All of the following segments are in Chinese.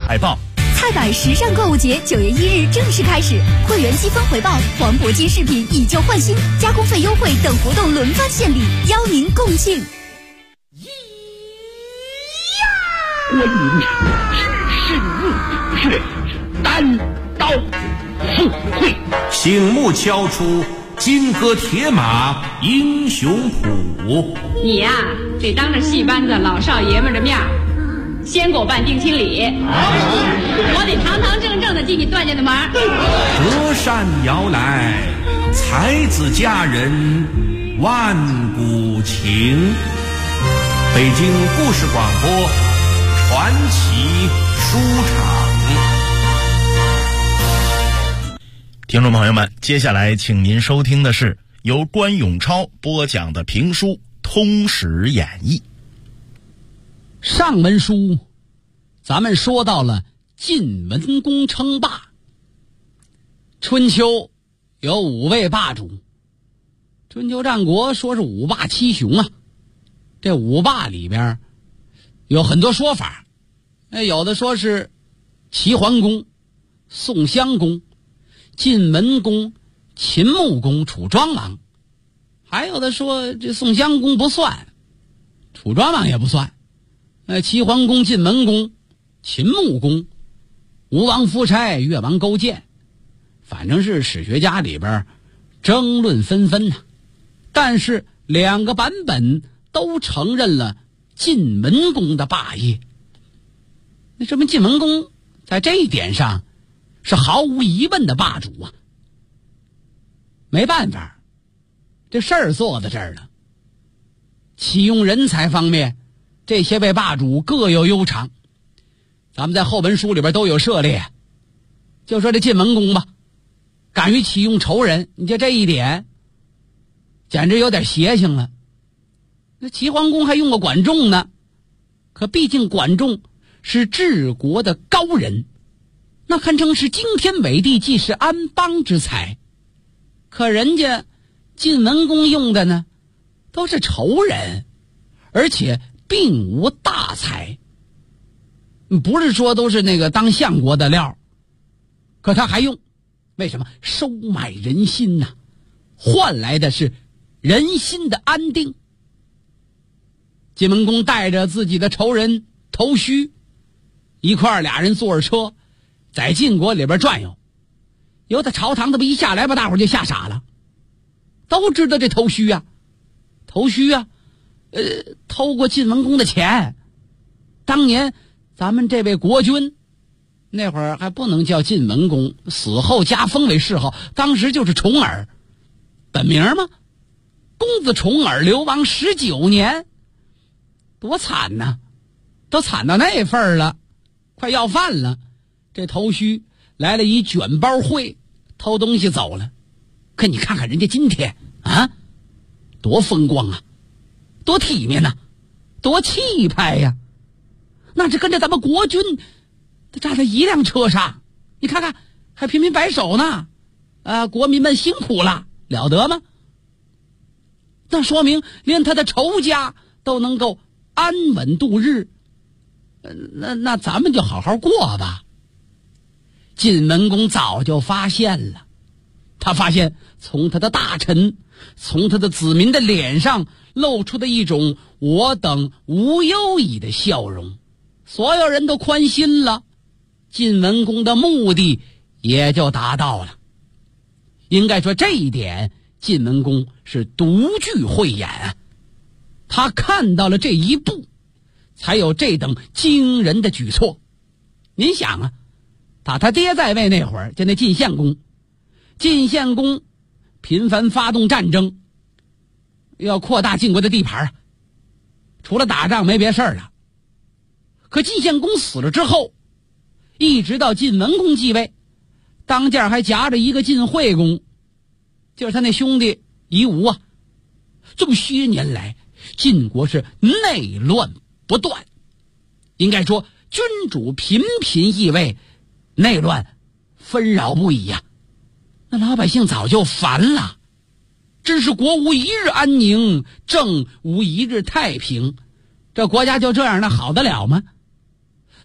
海报。 菜百时尚购物节9月1日正式开始，会员积分回报、黄铂金饰品以旧换新、加工费优惠等活动轮番献礼，邀您共庆。 观音只身入血，单刀赴会， 醒目敲出金戈铁马英雄谱。 你呀，得当着戏班子老少爷们的面先给我办定亲礼，我得堂堂正正的进你段家的门。 折扇摇来，才子佳人万古情。北京故事广播传奇书场。 听众朋友们，接下来请您收听的是由关永超播讲的评书《通史演义》。 上文书咱们说到了晋文公称霸。春秋有5位霸主，春秋战国说是5霸7雄啊。这5霸里边有很多说法，有的说是齐桓公、宋襄公、晋文公、秦穆公、楚庄王，还有的说这宋襄公不算，楚庄王也不算，齐桓公、晋文公、秦穆公、吴王夫差、越王勾践，反正是史学家里边争论纷纷但是2个版本都承认了晋文公的霸业。那说明晋文公在这一点上是毫无疑问的霸主啊。没办法，这事儿坐在这儿了。启用人才方面，这些位霸主各有优长，咱们在后文书里边都有涉猎。就说这晋文公吧，敢于启用仇人，你就这一点简直有点邪性了。那齐桓公还用过管仲呢，可毕竟管仲是治国的高人，那堪称是惊天伟地，既是安邦之才。可人家晋文公用的呢都是仇人，而且并无大才，不是说都是那个当相国的料，可他还用，为什么？收买人心换来的是人心的安定。晋文公带着自己的仇人头须一块俩人坐着车在晋国里边转悠，有的朝堂的不一下来把大伙就吓傻了，都知道这头须偷过晋文公的钱。当年咱们这位国君那会儿还不能叫晋文公，死后加封为谥号，当时就是重耳，本名吗？公子重耳流亡19年，多惨呐，都惨到那份儿了，快要饭了。这头须来了一卷包会，偷东西走了。可你看看人家今天多风光啊，多体面啊，多气派呀，那是跟着咱们国君他站在一辆车上，你看看还频频摆手呢，国民们辛苦了，了得吗？那说明连他的仇家都能够安稳度日，那咱们就好好过吧。晋文公早就发现了，他发现从他的大臣，从他的子民的脸上露出的一种我等无忧矣的笑容，所有人都宽心了，晋文公的目的也就达到了。应该说这一点晋文公是独具慧眼他看到了这一步，才有这等惊人的举措。您想他爹在位那会儿，就那晋献公频繁发动战争，要扩大晋国的地盘除了打仗没别事了。可晋献公死了之后，一直到晋文公继位，当间还夹着一个晋惠公，就是他那兄弟夷吾这么些年来，晋国是内乱不断，应该说君主频频易位，内乱纷扰不已那老百姓早就烦了，真是国无一日安宁，政无一日太平，这国家就这样好得了吗？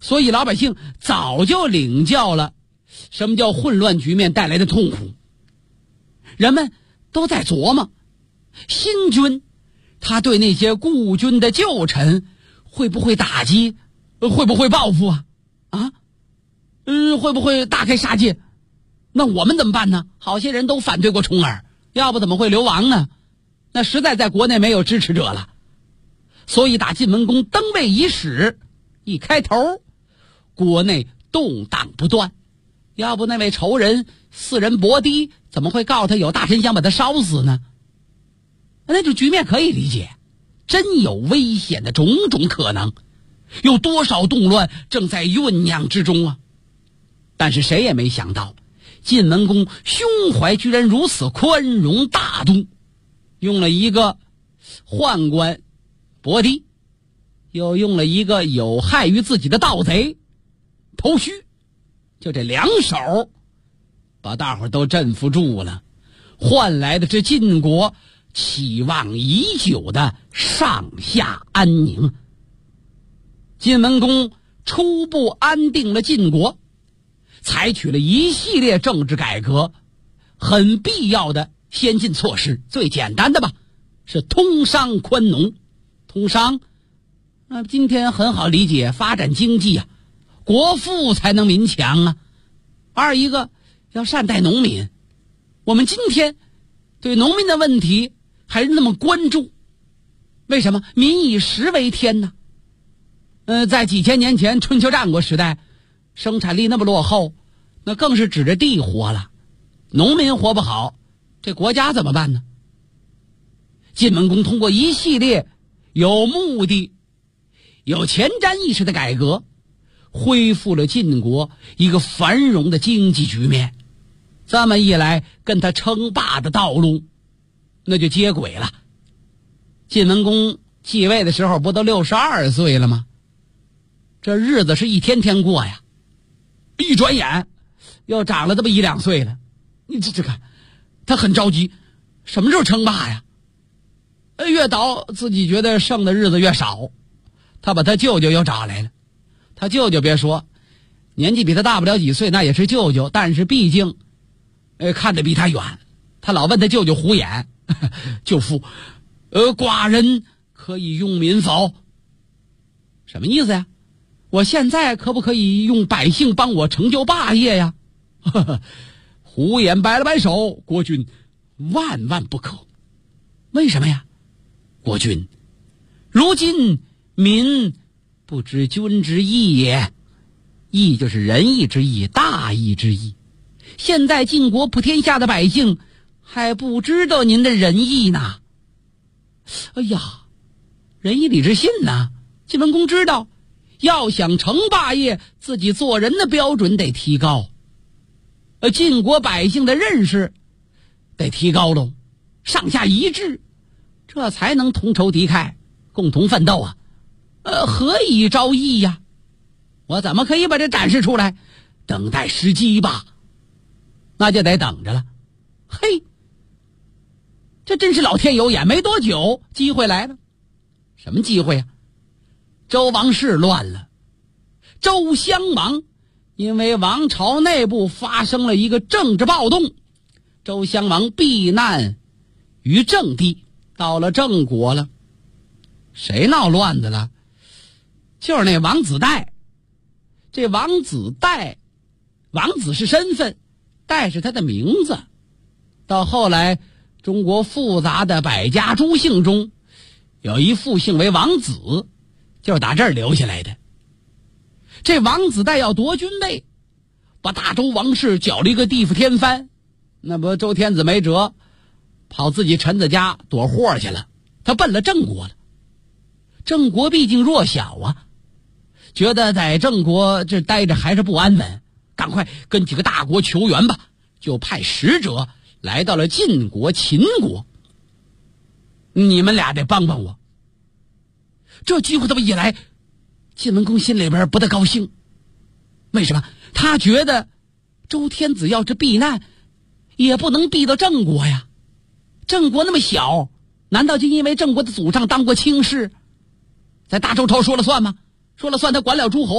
所以老百姓早就领教了什么叫混乱局面带来的痛苦。人们都在琢磨，新君他对那些故君的旧臣会不会打击，会不会报复啊？会不会大开杀戒？那我们怎么办呢？好些人都反对过重耳，要不怎么会流亡呢？那实在在国内没有支持者了。所以打晋文公登位伊始一开头，国内动荡不断，要不那位仇人四人伯堤怎么会告他有大臣想把他烧死呢？那种局面可以理解，真有危险的种种可能，有多少动乱正在酝酿之中啊！但是谁也没想到，晋文公胸怀居然如此宽容大度，用了一个宦官伯堤，又用了一个有害于自己的盗贼头须，就这两手把大伙都镇服住了，换来的是晋国期望已久的上下安宁。晋文公初步安定了晋国，采取了一系列政治改革，很必要的先进措施。最简单的吧，是通商宽农。通商今天很好理解，发展经济啊，国富才能民强啊。二一个要善待农民，我们今天对农民的问题还是那么关注，为什么？民以食为天呢？在几千年前春秋战国时代，生产力那么落后，那更是指着地活了，农民活不好，这国家怎么办呢？晋文公通过一系列有目的、有前瞻意识的改革，恢复了晋国一个繁荣的经济局面。这么一来，跟他称霸的道路那就接轨了。晋文公继位的时候不都62岁了吗？这日子是一天天过呀，一转眼又长了这么1-2岁了。你这看，他很着急，什么时候称霸呀？越倒自己觉得剩的日子越少，他把他舅舅又找来了。他舅舅别说年纪比他大不了几岁，那也是舅舅，但是毕竟看得比他远。他老问他舅舅胡眼，舅父寡人可以用民否？什么意思呀？我现在可不可以用百姓帮我成就霸业呀？胡眼摆了摆手，国君万万不可。为什么呀？国君，如今民不知君之义也。义就是仁义之义，大义之义。现在晋国普天下的百姓还不知道您的仁义呢。哎呀，仁义礼智信呢？晋文公知道，要想成霸业，自己做人的标准得提高，晋国百姓的认识得提高喽，上下一致，这才能同仇敌忾，共同奋斗啊！何以昭义呀？我怎么可以把这展示出来？等待时机吧，那就得等着了。嘿，这真是老天有眼，没多久机会来了。什么机会啊？周王室乱了，周襄王因为王朝内部发生了一个政治暴动，周襄王避难于郑地，到了郑国了。谁闹乱子了？就是那王子带。这王子带，王子是身份，带是他的名字。到后来中国复杂的百家诸姓中，有一复姓为王子，就是打这儿留下来的。这王子带要夺君位，把大周王室搅了一个地覆天翻，那不周天子没辙，跑自己臣子家躲祸去了，他奔了郑国了。郑国毕竟弱小啊，觉得在郑国这待着还是不安稳，赶快跟几个大国求援吧，就派使者来到了晋国、秦国。你们俩得帮帮我。这机会这么一来，晋文公心里边不大高兴。为什么？他觉得周天子要是避难，也不能避到郑国呀。郑国那么小，难道就因为郑国的祖上当过卿士，在大周朝说了算吗？说了算他管了诸侯吗？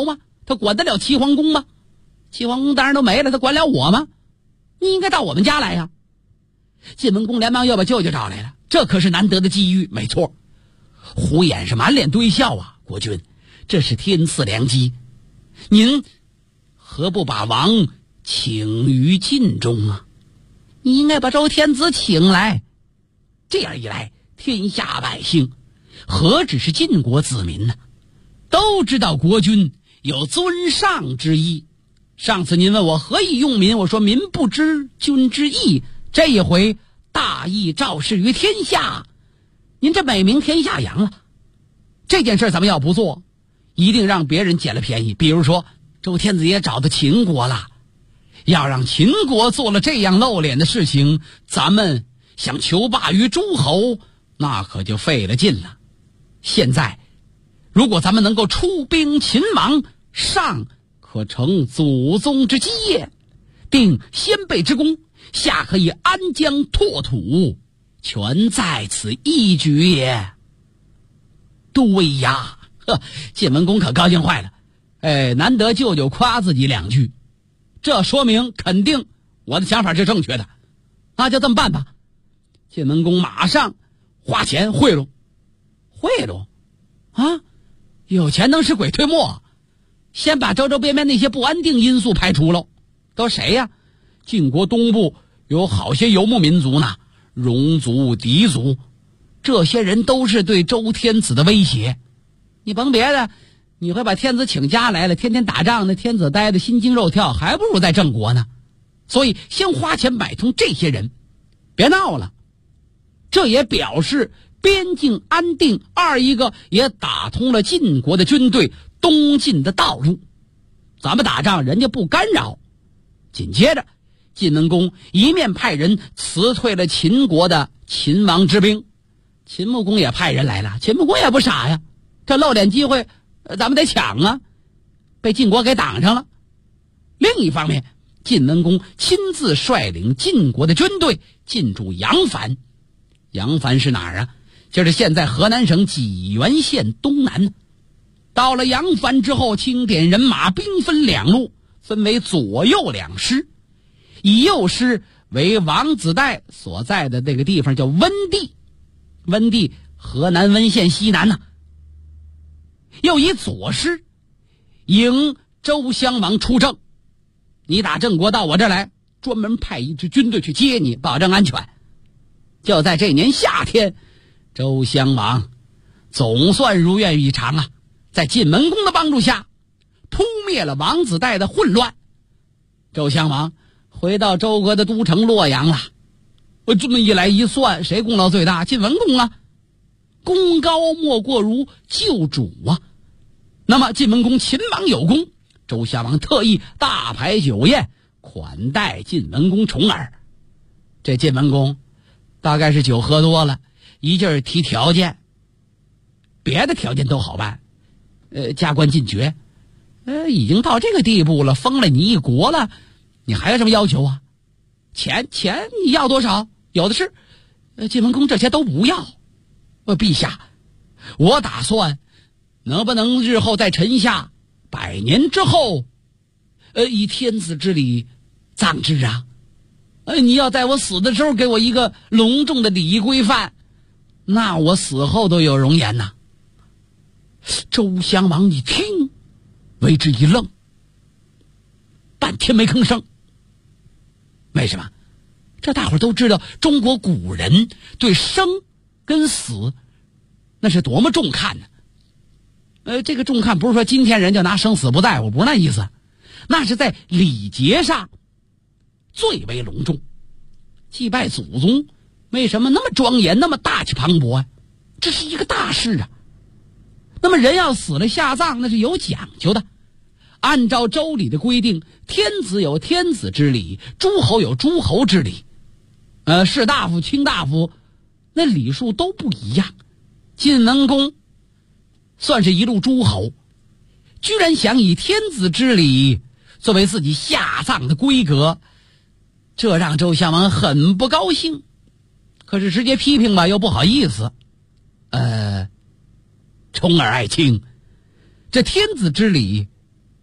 他管得了齐桓公吗？齐桓公当然都没了，他管了我吗？你应该到我们家来呀。晋文公连忙又把舅舅找来了，这可是难得的机遇。没错，胡衍是满脸堆笑啊，国君，这是天赐良机，您何不把王请于晋中啊？你应该把周天子请来，这样一来，天下百姓何止是晋国子民呢，都知道国君有尊上之意。上次您问我何以用民，我说民不知君之意，这一回大义昭示于天下，您这美名天下扬了。这件事咱们要不做，一定让别人捡了便宜。比如说周天子也找到秦国了，要让秦国做了这样露脸的事情，咱们想求霸于诸侯，那可就费了劲了。现在如果咱们能够出兵秦王，上可成祖宗之基业，定先辈之功，下可以安疆拓土，全在此一举也。对呀，晋文公可高兴坏了，难得舅舅夸自己两句，这说明肯定我的想法是正确的，那就这么办吧。晋文公马上花钱贿赂啊，有钱能使鬼推磨，先把周周边边那些不安定因素排除了。都谁呀？晋国东部有好些游牧民族呢，戎族、狄族，这些人都是对周天子的威胁。你甭别的，你会把天子请家来了，天天打仗，那天子待的心惊肉跳，还不如在郑国呢。所以先花钱买通这些人，别闹了。这也表示边境安定，二一个也打通了晋国的军队东进的道路，咱们打仗人家不干扰。紧接着晋文公一面派人辞退了秦国的秦王之兵，秦穆公也派人来了。秦穆公也不傻呀，这露脸机会咱们得抢啊，被晋国给挡上了。另一方面，晋文公亲自率领晋国的军队进驻扬帆。扬帆是哪儿啊？就是现在河南省济源县东南。到了扬帆之后，清点人马，兵分两路，分为左右两师。以右师为王子带所在的那个地方叫温地，温地河南温县西南呢。又以左师迎周襄王出征，你打郑国到我这儿来，专门派一支军队去接你，保证安全。就在这年夏天，周襄王总算如愿以偿啊，在晋文公的帮助下扑灭了王子带的混乱。周襄王回到周国的都城洛阳了。我这么一来一算，谁功劳最大？晋文公啊，功高莫过如救主啊。那么晋文公秦王有功，周襄王特意大排酒宴款待晋文公重耳。这晋文公大概是酒喝多了，一劲儿提条件，别的条件都好办，加官进爵，已经到这个地步了，封了你一国了，你还有什么要求啊？钱你要多少？有的是。晋文公这些都不要。陛下，我打算能不能日后在臣下100年之后，以天子之礼葬之啊？你要在我死的时候给我一个隆重的礼仪规范，那我死后都有容颜呐。周襄王一听，为之一愣，半天没吭声。为什么？这大伙都知道，中国古人对生跟死那是多么重看呢。这个重看不是说今天人就拿生死不在乎，不是那意思，那是在礼节上最为隆重。祭拜祖宗为什么那么庄严，那么大气磅礴啊？这是一个大事啊。那么人要死了下葬，那是有讲究的。按照周礼的规定，天子有天子之礼，诸侯有诸侯之礼，士大夫卿大夫那礼数都不一样。晋文公算是一路诸侯，居然想以天子之礼作为自己下葬的规格，这让周襄王很不高兴。可是直接批评吧又不好意思。重耳爱卿，这天子之礼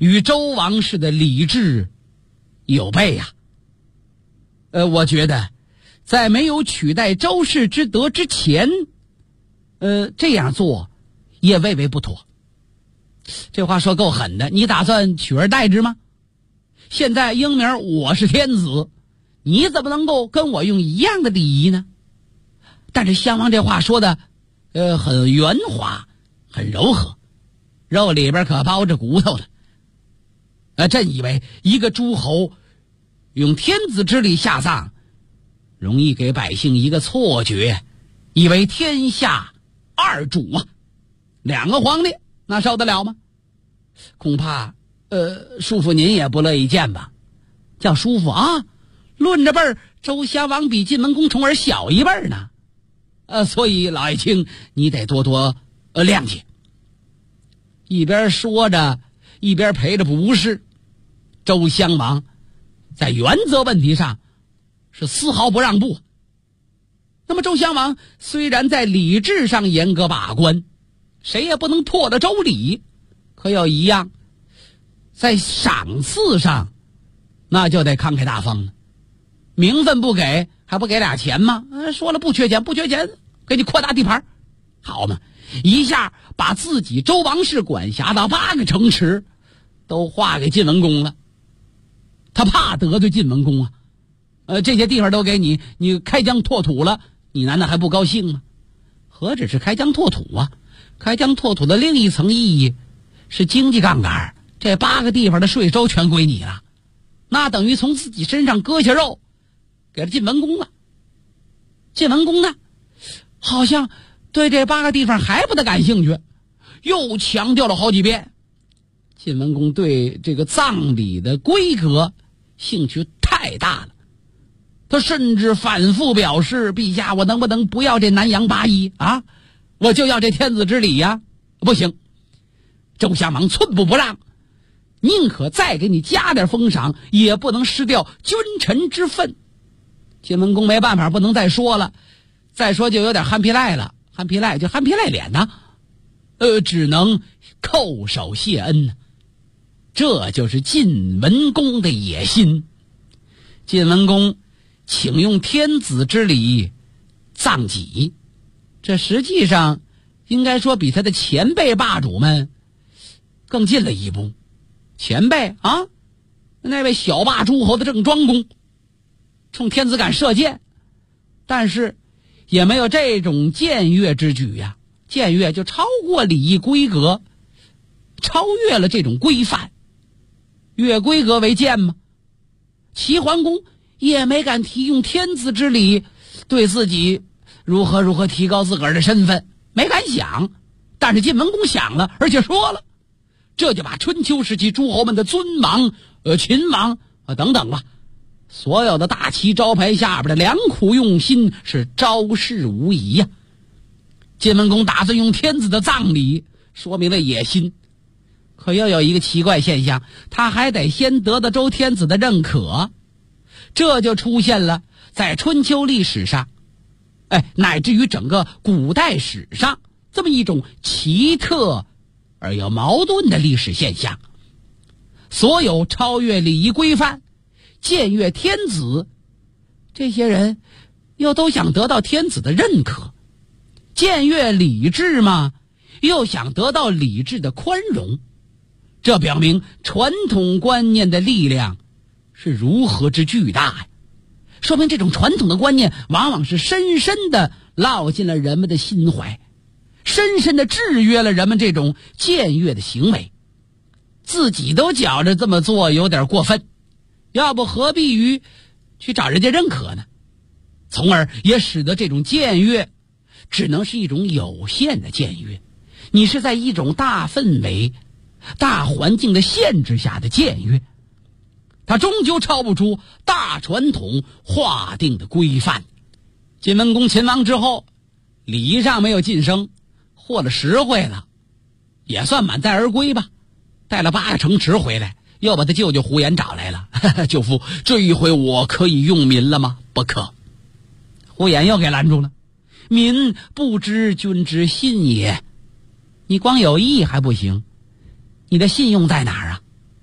与周王室的礼制有悖呀。我觉得在没有取代周氏之德之前，这样做也未为不妥。这话说够狠的，你打算取而代之吗？现在英明我是天子，你怎么能够跟我用一样的礼仪呢？但是襄王这话说的很圆滑，很柔和，肉里边可包着骨头了。朕以为一个诸侯用天子之礼下葬，容易给百姓一个错觉，以为天下二主啊，两个皇帝那受得了吗？恐怕叔父您也不乐意见吧？叫叔父啊，论着辈儿，周襄王比晋文公重耳小一辈呢。所以老爱卿你得多多谅解。一边说着一边陪着不是。周襄王在原则问题上是丝毫不让步。那么周襄王虽然在礼制上严格把关，谁也不能破了周礼，可有一样，在赏赐上那就得慷慨大方了。名分不给还不给俩钱吗？说了不缺钱，给你扩大地盘，好嘛，一下把自己周王室管辖的8个城池都划给晋文公了。他怕得罪晋文公啊，这些地方都给你，你开疆拓土了，你难道还不高兴吗？何止是开疆拓土啊，开疆拓土的另一层意义是经济杠杆，这8个地方的税收全归你了，那等于从自己身上割下肉给了晋文公了。晋文公呢，好像对这8个地方还不大感兴趣，又强调了好几遍。晋文公对这个葬礼的规格兴趣太大了，他甚至反复表示，陛下，我能不能不要这南阳8邑啊？我就要这天子之礼呀！不行，周襄王寸步不让，宁可再给你加点封赏，也不能失掉君臣之分。晋文公没办法，不能再说了，再说就有点憨皮赖了，憨皮赖脸呐，只能叩首谢恩。这就是晋文公的野心。晋文公请用天子之礼葬己，这实际上应该说比他的前辈霸主们更近了一步。前辈啊，那位小霸诸侯的郑庄公冲天子敢射箭，但是也没有这种僭越之举呀。僭越就超过礼仪规格，超越了这种规范，越规格为贱吗？齐桓公也没敢提用天子之礼对自己如何提高自个儿的身份，没敢想。但是晋文公想了，而且说了，这就把春秋时期诸侯们的尊王、秦王等等吧，所有的大旗招牌下边的良苦用心是昭示无疑呀。晋文公打算用天子的葬礼，说明了野心。可又有一个奇怪现象，他还得先得到周天子的认可，这就出现了在春秋历史上，乃至于整个古代史上这么一种奇特而又矛盾的历史现象。所有超越礼仪规范、僭越天子，这些人又都想得到天子的认可，僭越礼制嘛，又想得到礼制的宽容。这表明传统观念的力量是如何之巨大呀！说明这种传统的观念往往是深深地烙进了人们的心怀，深深地制约了人们这种僭越的行为。自己都觉着这么做有点过分，要不何必于去找人家认可呢？从而也使得这种僭越只能是一种有限的僭越，你是在一种大氛围、大环境的限制下的僭越，它终究超不出大传统划定的规范。晋文公秦王之后，礼仪上没有晋升，获了实惠了，也算满载而归吧。带了8个城池回来，又把他舅舅胡言找来了。舅父，这一回我可以用民了吗？不可。胡言又给拦住了。民不知君之信也，你光有意还不行，你的信用在哪儿啊？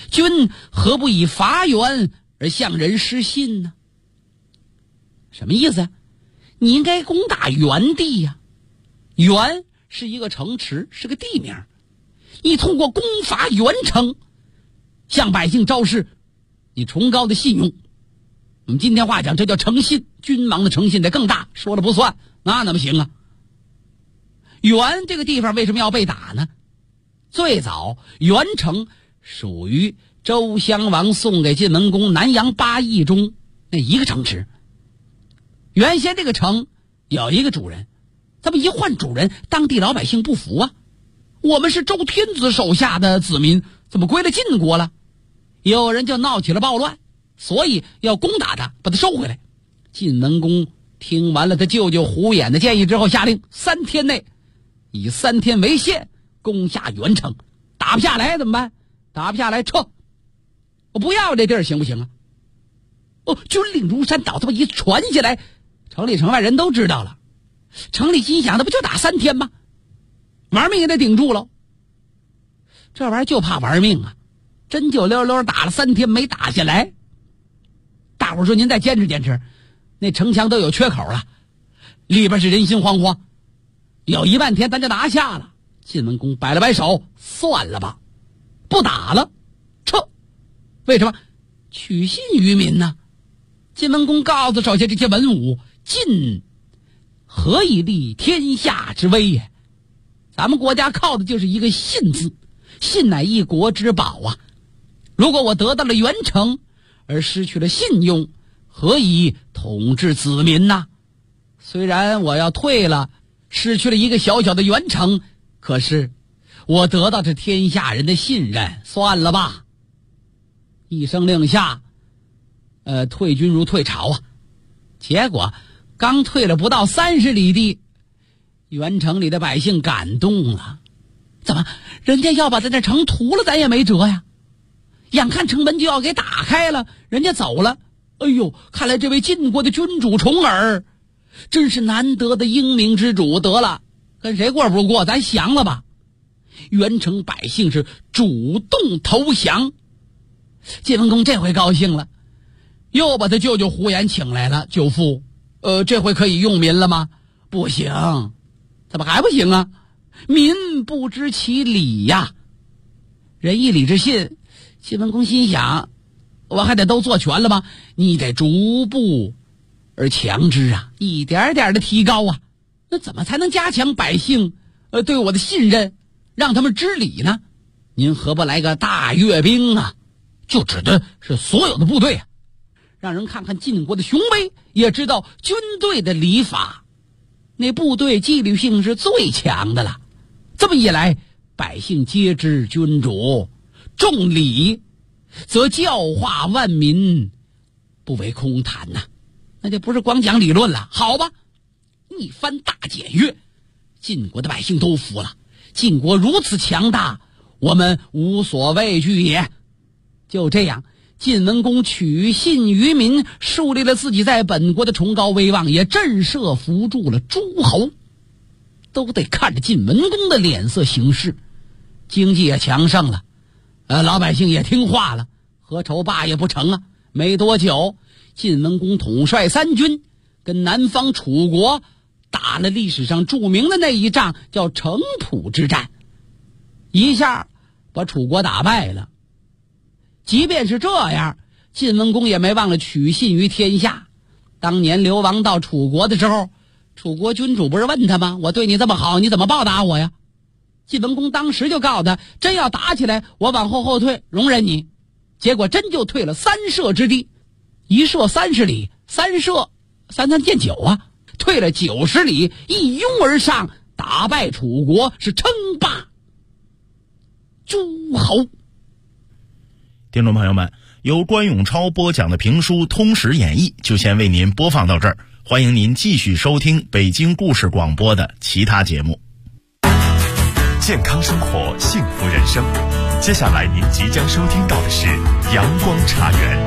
君何不以伐袁而向人失信呢？什么意思？你应该攻打袁地呀。袁是一个城池，是个地名。你通过攻伐袁城，向百姓昭示你崇高的信用。我们今天话讲，这叫诚信。君王的诚信得更大，说了不算，那怎么行啊？袁这个地方为什么要被打呢？最早袁城属于周襄王送给晋文公南阳8邑中那一个城池。原先这个城有一个主人，这么一换主人，当地老百姓不服啊，我们是周天子手下的子民，怎么归了晋国了？有人就闹起了暴乱，所以要攻打他，把他收回来。晋文公听完了他舅舅胡衍的建议之后，下令3天内以3天为限攻下袁城。打不下来怎么办？打不下来撤，我不要这地儿行不行啊？军令如山倒，这么一传下来，城里城外人都知道了。城里心想，那不就打3天吗？玩命也得顶住喽。这玩意儿就怕玩命啊，真就溜溜打了3天没打下来。大伙说您再坚持坚持，那城墙都有缺口了，里边是人心惶惶，有1万天咱就拿下了。晋文公摆了摆手，算了吧，不打了，撤。为什么？取信于民呢？晋文公告诉手下这些文武，晋何以立天下之威也？咱们国家靠的就是一个信字，信乃一国之宝啊。如果我得到了袁城而失去了信用，何以统治子民呢？虽然我要退了，失去了一个小小的袁城，可是我得到这天下人的信任，算了吧。一声令下，退军如退潮啊。结果刚退了不到30里地，袁城里的百姓感动了。怎么人家要把咱这城屠了，咱也没辙呀。眼看城门就要给打开了，人家走了。哎呦，看来这位晋国的君主重耳真是难得的英明之主，得了，跟谁过不过，咱降了吧。袁城百姓是主动投降。晋文公这回高兴了，又把他舅舅胡衍请来了。舅父，这回可以用民了吗？不行。怎么还不行啊？民不知其理呀。仁义礼智信，晋文公心想，我还得都做全了吗？你得逐步而强之啊，一点点的提高啊。那怎么才能加强百姓对我的信任，让他们知礼呢？您何不来个大阅兵啊？就指的是所有的部队啊，让人看看晋国的雄威，也知道军队的礼法。那部队纪律性是最强的了。这么一来，百姓皆知君主重礼，则教化万民，不为空谈呐。那就不是光讲理论了。好吧，一番大检阅，晋国的百姓都服了。晋国如此强大，我们无所畏惧也。就这样，晋文公取信于民，树立了自己在本国的崇高威望，也震慑扶助了诸侯。都得看着晋文公的脸色行事。经济也强盛了，老百姓也听话了，何愁罢也不成啊。没多久，晋文公统帅3军，跟南方楚国打了历史上著名的那一仗，叫城濮之战，一下把楚国打败了。即便是这样，晋文公也没忘了取信于天下。当年流亡到楚国的时候，楚国君主不是问他吗？我对你这么好，你怎么报答我呀？晋文公当时就告诉他，真要打起来，我往后退，容忍你。结果真就退了3射之地，一射30里，3射3见9啊，退了90里，一拥而上，打败楚国，是称霸诸侯。 听众朋友们，由关永超播讲的评书《通史演义》就先为您播放到这儿，欢迎您继续收听北京故事广播的其他节目。 健康生活，幸福人生。接下来您即将收听到的是阳光茶园。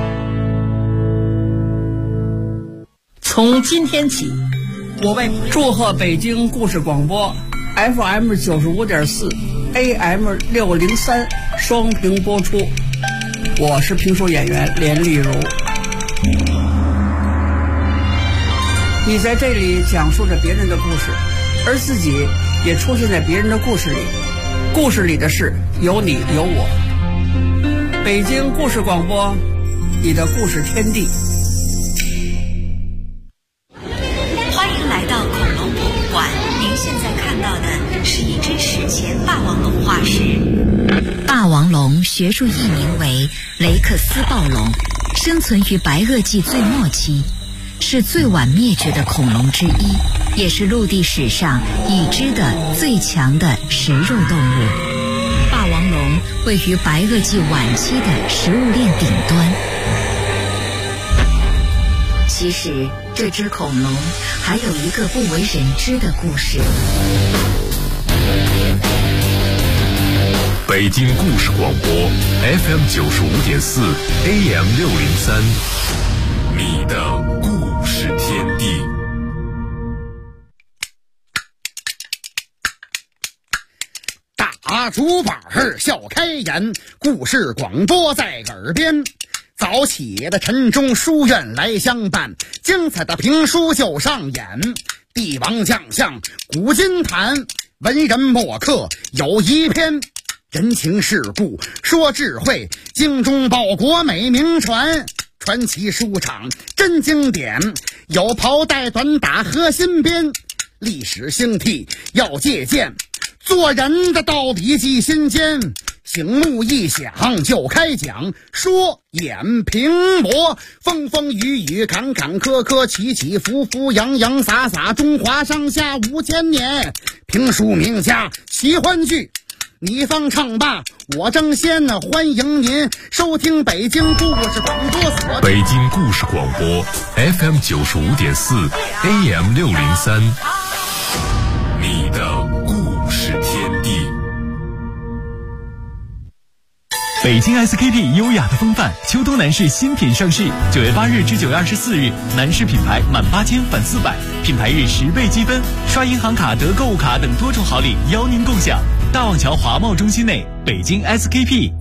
从今天起，我为祝贺北京故事广播 FM 95.4 AM 603双屏播出。 我是评书演员连丽如。你在这里讲述着别人的故事，而自己也出现在别人的故事里。故事里的事有你有我。北京故事广播，你的故事天地。 欢迎来到恐龙博物馆。您现在看到的是一只史前霸王龙化石。霸王龙学术译名为雷克斯暴龙，生存于白垩纪最末期，是最晚灭绝的恐龙之一，也是陆地史上已知的最强的食肉动物。霸王龙位于白垩纪晚期的食物链顶端。其实这只恐龙还有一个不为人知的故事。 北京故事广播 FM 95.4 AM 603，你的故事天地。 大竹板笑开颜，故事广播在耳边。早起的晨钟书院来相伴，精彩的评书就上演。帝王将相古今谈，文人墨客有一篇。人情世故说智慧，精忠报国美名传。传奇书场真经典，有袍带短打和新编。历史兴替要借鉴，做人的道理记心间。醒目一响就开讲，说演评驳，风风雨雨坎坎坷坷，起起伏伏洋洋洒洒，中华上下5000年。评书名家奇欢聚，你方唱罢我争先，欢迎您收听北京故事广播所。 北京故事广播 FM 95.4 AM 603，你的故事天地。 北京 SKP 优雅的风范，秋冬男士新品上市，9月8日至9月24日，男士品牌满8000返400，品牌日10倍积分，刷银行卡得购物卡等多重好礼邀您共享。大望桥华贸中心内，北京 SKP。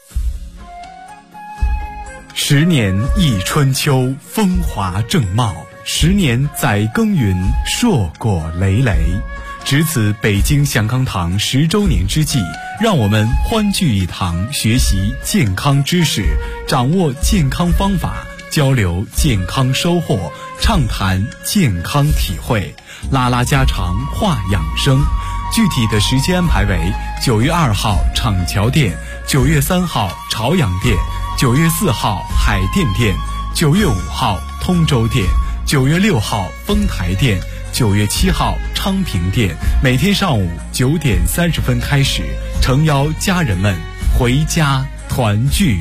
10年一春秋，风华正茂；10年载耕耘，硕果累累。值此北京祥康堂10周年之际，让我们欢聚一堂，学习健康知识，掌握健康方法，交流健康收获，畅谈健康体会，拉拉家常，话养生。具体的时间安排为9月2号厂桥店，9月3号朝阳店，9月4号海淀店，9月5号通州店，9月6号丰台店，9月7号昌平店。每天上午9点30分开始，诚邀家人们回家团聚。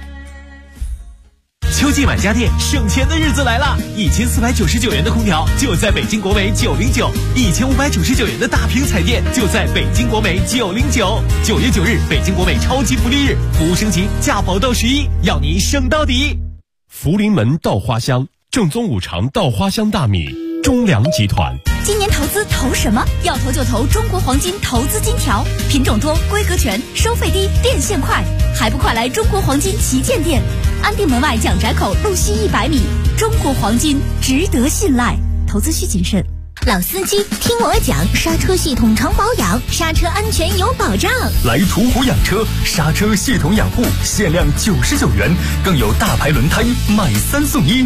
秋季买家电省钱的日子来了，1499元的空调就在北京国美909，1599元的大屏彩电就在北京国美909。9月9日，北京国美超级福利日，服务升级，价保到11，要你省到底。 福临门稻花香，正宗五常稻花香大米，中粮集团。 今年投资投什么？要投就投中国黄金投资金条，品种多，规格全，收费低，电线快，还不快来中国黄金旗舰店，安定门外蒋宅口路西100米。中国黄金值得信赖，投资需谨慎。 老司机，听我讲，刹车系统常保养，刹车安全有保障。 来途虎养车，刹车系统养护限量99元，更有大牌轮胎买3送1。